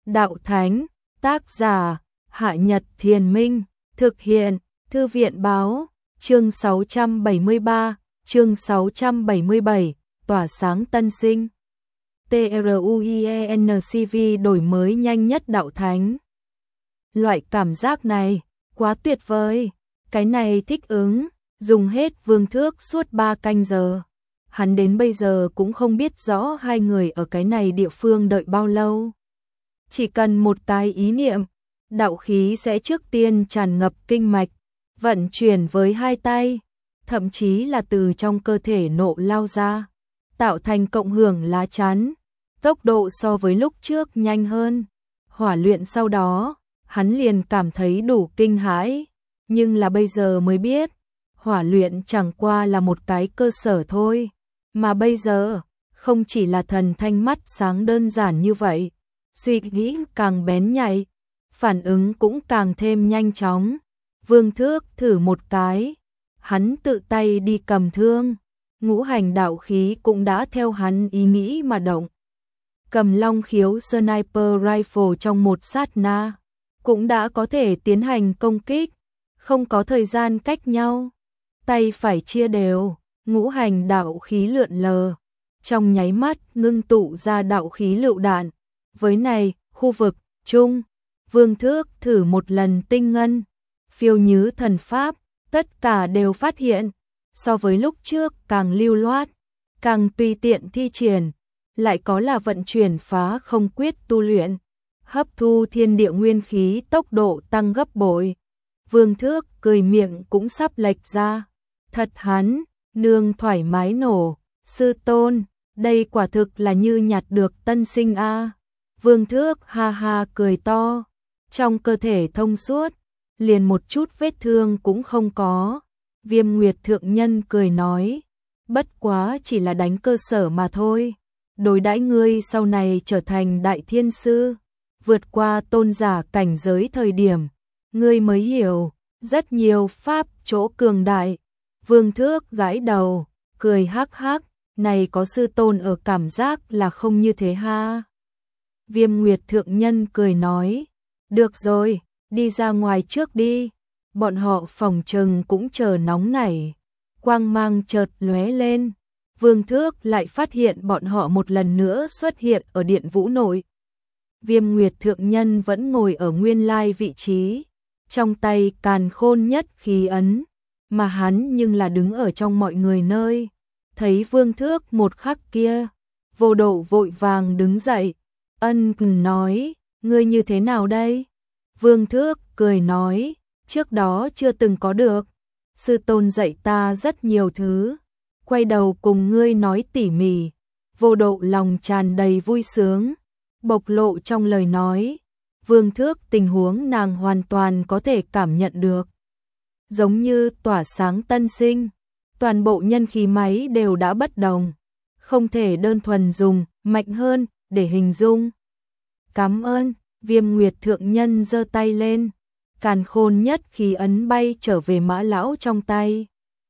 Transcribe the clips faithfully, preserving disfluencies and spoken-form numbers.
Đạo Thánh, tác giả, Hạ Nhật Thiền Minh, thực hiện, Thư viện Báo, chương sáu trăm bảy mươi ba, chương sáu trăm bảy mươi bảy, tỏa sáng tân sinh. TRUIENCV đổi mới nhanh nhất Đạo Thánh. Loại cảm giác này, quá tuyệt vời, cái này thích ứng, dùng hết vương thước suốt ba canh giờ. Hắn đến bây giờ cũng không biết rõ hai người ở cái này địa phương đợi bao lâu. Chỉ cần một cái ý niệm, đạo khí sẽ trước tiên tràn ngập kinh mạch, vận chuyển với hai tay, thậm chí là từ trong cơ thể nộ lao ra, tạo thành cộng hưởng lá chắn, tốc độ so với lúc trước nhanh hơn. Hỏa luyện sau đó, hắn liền cảm thấy đủ kinh hãi, nhưng là bây giờ mới biết, hỏa luyện chẳng qua là một cái cơ sở thôi, mà bây giờ, không chỉ là thần thanh mắt sáng đơn giản như vậy, suy nghĩ càng bén nhạy, phản ứng cũng càng thêm nhanh chóng. Vương Thước thử một cái, hắn tự tay đi cầm thương, ngũ hành đạo khí cũng đã theo hắn ý nghĩ mà động. Cầm long khiếu sniper rifle trong một sát na, cũng đã có thể tiến hành công kích, không có thời gian cách nhau. Tay phải chia đều, ngũ hành đạo khí lượn lờ, trong nháy mắt ngưng tụ ra đạo khí lựu đạn. Với này, khu vực, trung, Vương Thước thử một lần tinh ngân, phiêu như thần pháp, tất cả đều phát hiện, so với lúc trước càng lưu loát, càng tùy tiện thi triển, lại có là vận chuyển phá không quyết tu luyện, hấp thu thiên địa nguyên khí tốc độ tăng gấp bội. Vương Thước cười miệng cũng sắp lệch ra, thật hắn, nương thoải mái nổ, sư tôn, đây quả thực là như nhặt được tân sinh a. Vương Thước ha ha cười to, trong cơ thể thông suốt, liền một chút vết thương cũng không có. Viêm Nguyệt Thượng Nhân cười nói, bất quá chỉ là đánh cơ sở mà thôi, đối đãi ngươi sau này trở thành đại thiên sư, vượt qua tôn giả cảnh giới thời điểm, ngươi mới hiểu, rất nhiều pháp chỗ cường đại. Vương Thước gãi đầu, cười hắc hắc, này có sư tôn ở cảm giác là không như thế ha. Viêm Nguyệt Thượng Nhân cười nói, được rồi, đi ra ngoài trước đi. Bọn họ phòng trừng cũng chờ nóng nảy. Quang mang chợt lóe lên, Vương Thước lại phát hiện bọn họ một lần nữa xuất hiện ở điện vũ nội. Viêm Nguyệt Thượng Nhân vẫn ngồi ở nguyên lai vị trí, trong tay càn khôn nhất khí ấn, mà hắn nhưng là đứng ở trong mọi người nơi. Thấy Vương Thước một khắc kia, Vô Độ vội vàng đứng dậy, ân cần nói, ngươi như thế nào đây? Vương Thước cười nói, trước đó chưa từng có được, sư tôn dạy ta rất nhiều thứ, quay đầu cùng ngươi nói tỉ mỉ. Vô Độ lòng tràn đầy vui sướng, bộc lộ trong lời nói. Vương Thước tình huống nàng hoàn toàn có thể cảm nhận được, giống như tỏa sáng tân sinh, toàn bộ nhân khí máy đều đã bất đồng, không thể đơn thuần dùng mạnh hơn để hình dung. Cảm ơn. Viêm Nguyệt Thượng Nhân giơ tay lên, càn khôn nhất khí ấn bay trở về Mã lão trong tay.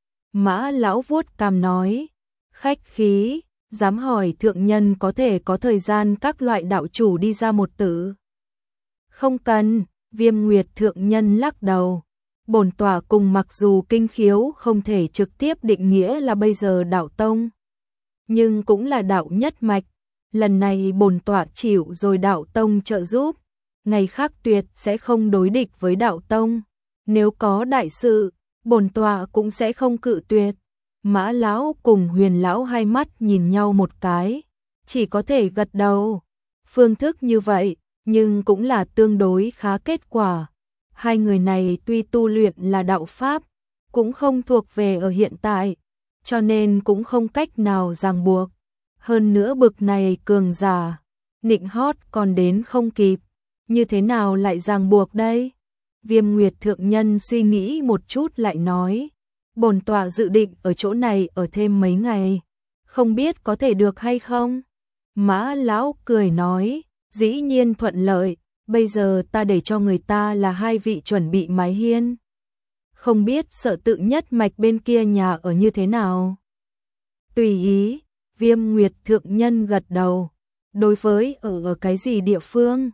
Mã lão vuốt cằm nói, khách khí, dám hỏi thượng nhân có thể có thời gian các loại đạo chủ đi ra một tử. Không cần. Viêm Nguyệt Thượng Nhân lắc đầu, bổn tọa cùng mặc dù kinh khiếu không thể trực tiếp định nghĩa là bây giờ đạo tông, nhưng cũng là đạo nhất mạch. Lần này bổn tọa chịu rồi đạo tông trợ giúp, ngày khác tuyệt sẽ không đối địch với đạo tông, nếu có đại sự, bổn tọa cũng sẽ không cự tuyệt. Mã lão cùng Huyền lão hai mắt nhìn nhau một cái, chỉ có thể gật đầu. Phương thức như vậy, nhưng cũng là tương đối khá kết quả. Hai người này tuy tu luyện là đạo pháp, cũng không thuộc về ở hiện tại, cho nên cũng không cách nào ràng buộc. Hơn nữa bực này cường giả, nịnh hót còn đến không kịp, như thế nào lại ràng buộc đây? Viêm Nguyệt Thượng Nhân suy nghĩ một chút lại nói, bổn tọa dự định ở chỗ này ở thêm mấy ngày, không biết có thể được hay không? Mã lão cười nói, dĩ nhiên thuận lợi, bây giờ ta để cho người ta là hai vị chuẩn bị mái hiên. Không biết Sợ Tự nhất mạch bên kia nhà ở như thế nào? Tùy ý. Viêm Nguyệt Thượng Nhân gật đầu, đối với ở ở cái gì địa phương,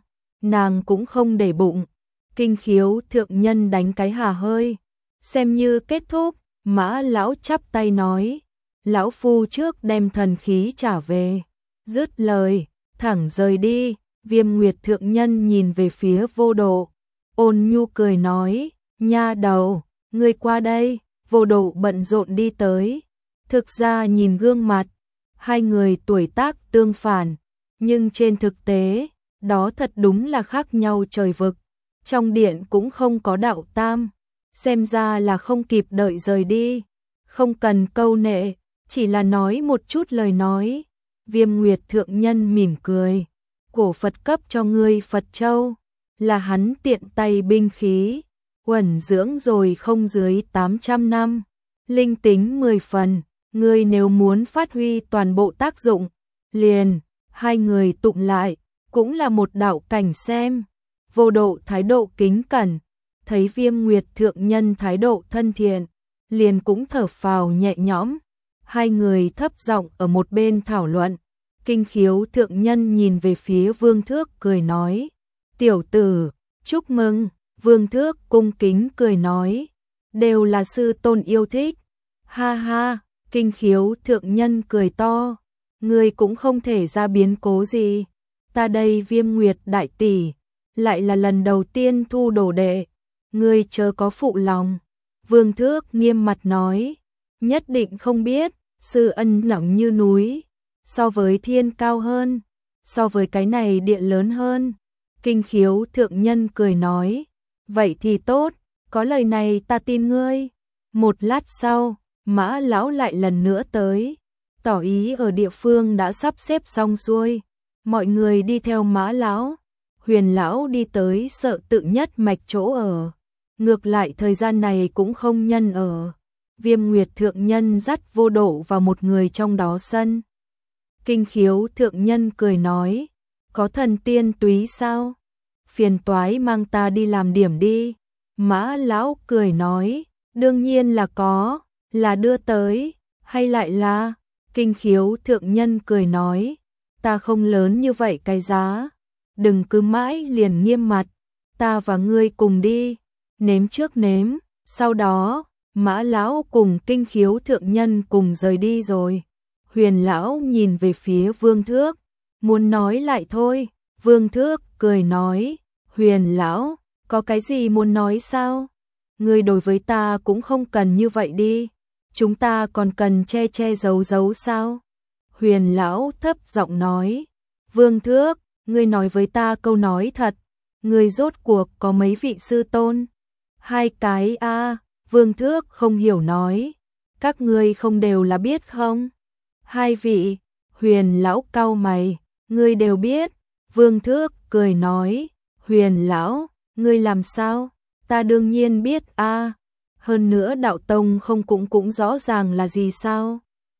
nàng cũng không để bụng. Kinh Khiếu thượng nhân đánh cái hà hơi, xem như kết thúc. Mã lão chắp tay nói, lão phu trước đem thần khí trả về. Dứt lời, thẳng rời đi. Viêm Nguyệt thượng nhân nhìn về phía Vô Độ, ôn nhu cười nói, nha đầu, ngươi qua đây. Vô Độ bận rộn đi tới. Thực ra nhìn gương mặt, hai người tuổi tác tương phản, nhưng trên thực tế, đó thật đúng là khác nhau trời vực. Trong điện cũng không có đạo tam, xem ra là không kịp đợi rời đi. Không cần câu nệ, chỉ là nói một chút lời nói. Viêm Nguyệt thượng nhân mỉm cười, cổ Phật cấp cho ngươi Phật Châu, là hắn tiện tay binh khí, uẩn dưỡng rồi không dưới tám trăm năm, linh tính mười phần, ngươi nếu muốn phát huy toàn bộ tác dụng, liền, hai người tụng lại, cũng là một đạo cảnh xem. Vô Độ thái độ kính cẩn, thấy Viêm Nguyệt thượng nhân thái độ thân thiện, liền cũng thở phào nhẹ nhõm. Hai người thấp giọng ở một bên thảo luận. Kinh Khiếu thượng nhân nhìn về phía Vương Thước cười nói, tiểu tử, chúc mừng. Vương Thước cung kính cười nói, đều là sư tôn yêu thích. Ha ha, Kinh Khiếu thượng nhân cười to, ngươi cũng không thể ra biến cố gì. Ta đây Viêm Nguyệt đại tỷ, lại là lần đầu tiên thu đồ đệ, ngươi chớ có phụ lòng. Vương Thước nghiêm mặt nói, nhất định không biết, sư ân lỏng như núi, so với thiên cao hơn, so với cái này địa lớn hơn. Kinh Khiếu thượng nhân cười nói, vậy thì tốt, có lời này ta tin ngươi. Một lát sau, Mã lão lại lần nữa tới, tỏ ý ở địa phương đã sắp xếp xong xuôi, mọi người đi theo Mã lão. Huyền lão đi tới sợ tự nhất mạch chỗ ở, ngược lại thời gian này cũng không nhân ở. Viêm Nguyệt thượng nhân dắt Vô Độ vào một người trong đó sân. Kinh Khiếu thượng nhân cười nói, có thần tiên túy sao? Phiền toái mang ta đi làm điểm đi. Mã lão cười nói, đương nhiên là có, là đưa tới, hay lại là? Kinh Khiếu thượng nhân cười nói, ta không lớn như vậy cái giá, đừng cứ mãi liền nghiêm mặt, ta và ngươi cùng đi, nếm trước nếm. Sau đó, Mã lão cùng Kinh Khiếu thượng nhân cùng rời đi rồi. Huyền lão nhìn về phía Vương Thước, muốn nói lại thôi. Vương Thước cười nói, Huyền lão, có cái gì muốn nói sao? Ngươi đối với ta cũng không cần như vậy đi, chúng ta còn cần che che giấu giấu sao? Huyền lão thấp giọng nói, Vương Thước, ngươi nói với ta câu nói thật, ngươi rốt cuộc có mấy vị sư tôn? Hai cái a. À, Vương Thước không hiểu nói, các ngươi không đều là biết không? Hai vị. Huyền lão cau mày, ngươi đều biết. Vương Thước cười nói, Huyền lão, ngươi làm sao? Ta đương nhiên biết a. À, hơn nữa đạo tông không cũng cũng rõ ràng là gì sao?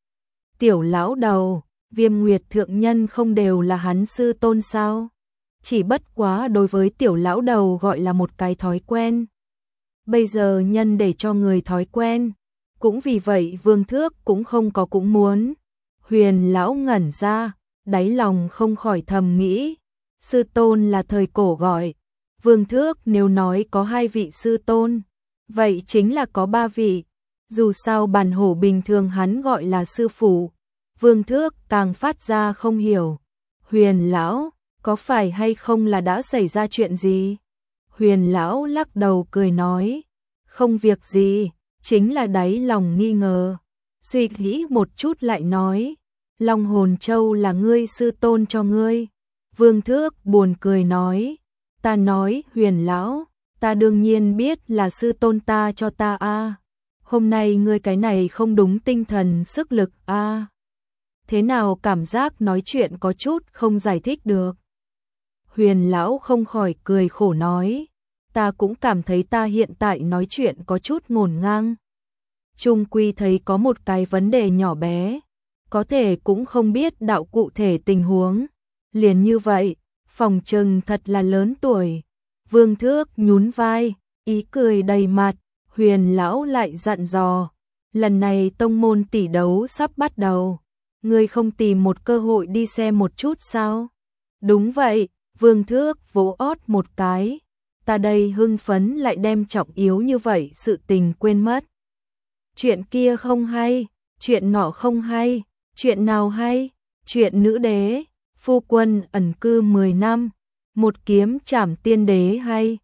Tiểu lão đầu, Viêm Nguyệt thượng nhân không đều là hắn sư tôn sao? Chỉ bất quá đối với tiểu lão đầu gọi là một cái thói quen. Bây giờ nhân để cho người thói quen, cũng vì vậy Vương Thước cũng không có cũng muốn. Huyền lão ngẩn ra, đáy lòng không khỏi thầm nghĩ, sư tôn là thời cổ gọi, Vương Thước nếu nói có hai vị sư tôn, vậy chính là có ba vị. Dù sao bản hổ bình thường hắn gọi là sư phụ. Vương Thước càng phát ra không hiểu, Huyền lão, có phải hay không là đã xảy ra chuyện gì? Huyền lão lắc đầu cười nói, không việc gì, chính là đáy lòng nghi ngờ. Suy nghĩ một chút lại nói, Long Hồn Châu là ngươi sư tôn cho ngươi. Vương Thước buồn cười nói, ta nói Huyền lão, ta đương nhiên biết là sư tôn ta cho ta a. À. Hôm nay ngươi cái này không đúng tinh thần sức lực a. À. Thế nào cảm giác nói chuyện có chút không giải thích được. Huyền lão không khỏi cười khổ nói, ta cũng cảm thấy ta hiện tại nói chuyện có chút ngổn ngang. Chung quy thấy có một cái vấn đề nhỏ bé, có thể cũng không biết đạo cụ thể tình huống. Liền như vậy, phòng trừng thật là lớn tuổi. Vương Thước nhún vai, ý cười đầy mặt. Huyền lão lại dặn dò, lần này tông môn tỷ đấu sắp bắt đầu, ngươi không tìm một cơ hội đi xem một chút sao? Đúng vậy. Vương Thước vỗ ót một cái, ta đây hưng phấn lại đem trọng yếu như vậy sự tình quên mất. Chuyện kia không hay, chuyện nọ không hay, chuyện nào hay, chuyện nữ đế, phu quân ẩn cư mười năm, một kiếm trảm tiên đế hay,